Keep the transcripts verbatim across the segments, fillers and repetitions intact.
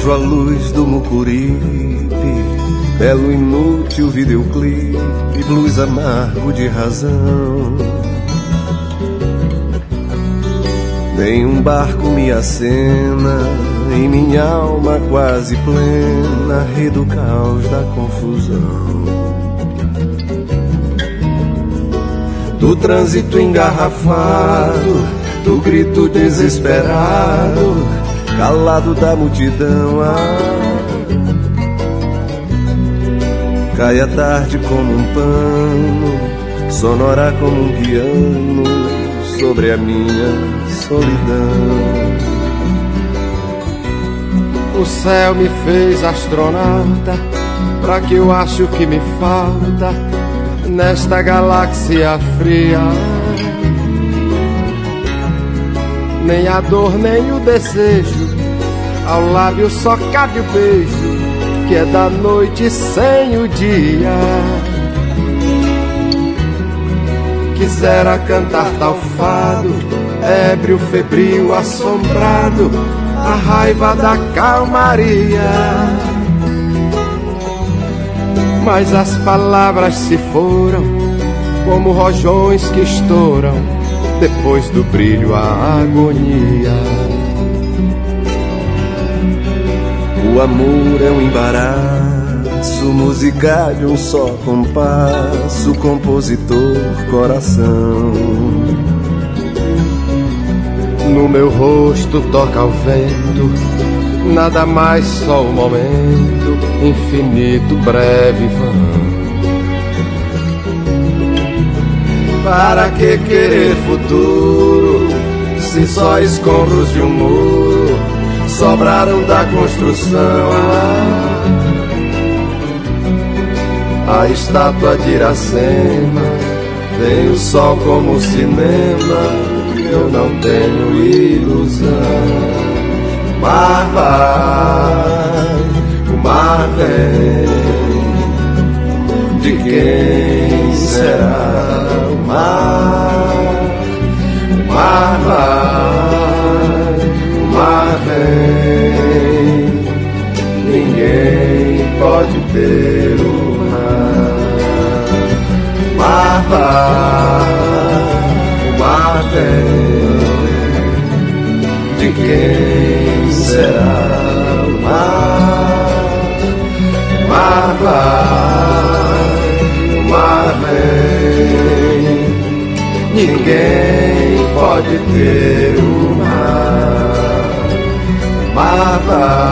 Vejo a luz do Mucuripe, belo inútil videoclipe, blues amargo de razão. Nenhum barco me acena, em minha alma quase plena, ri do caos da confusão. Do trânsito engarrafado, do grito desesperado, calado da multidão. Ah, cai a tarde como um pano, sonora como um piano, sobre a minha solidão. O céu me fez astronauta, pra que eu acho que me falta nesta galáxia fria. Nem a dor, nem o desejo, ao lábio só cabe o beijo, que é da noite sem o dia. Quisera cantar tal fado, ébrio, febril, assombrado, a raiva da calmaria. Mas as palavras se foram como rojões que estouram depois do brilho a agonia. O amor é um embaraço, música de um só compasso, compositor, coração. No meu rosto toca o vento, nada mais, só o momento, infinito, breve, vão. Para que querer futuro, se só escombros de um muro sobraram da construção? A estátua de Iracema tem o sol como cinema, eu não tenho ilusão. O mar vai, o mar vem, de quem será o mar? O mar vai, o mar vem, ninguém pode ter o mar. O mar vai, o mar vem, de quem será o mar? O mar vai, o mar vem, ninguém pode ter o mar. O mar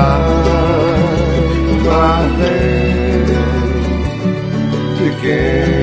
vai, o mar vem, de quem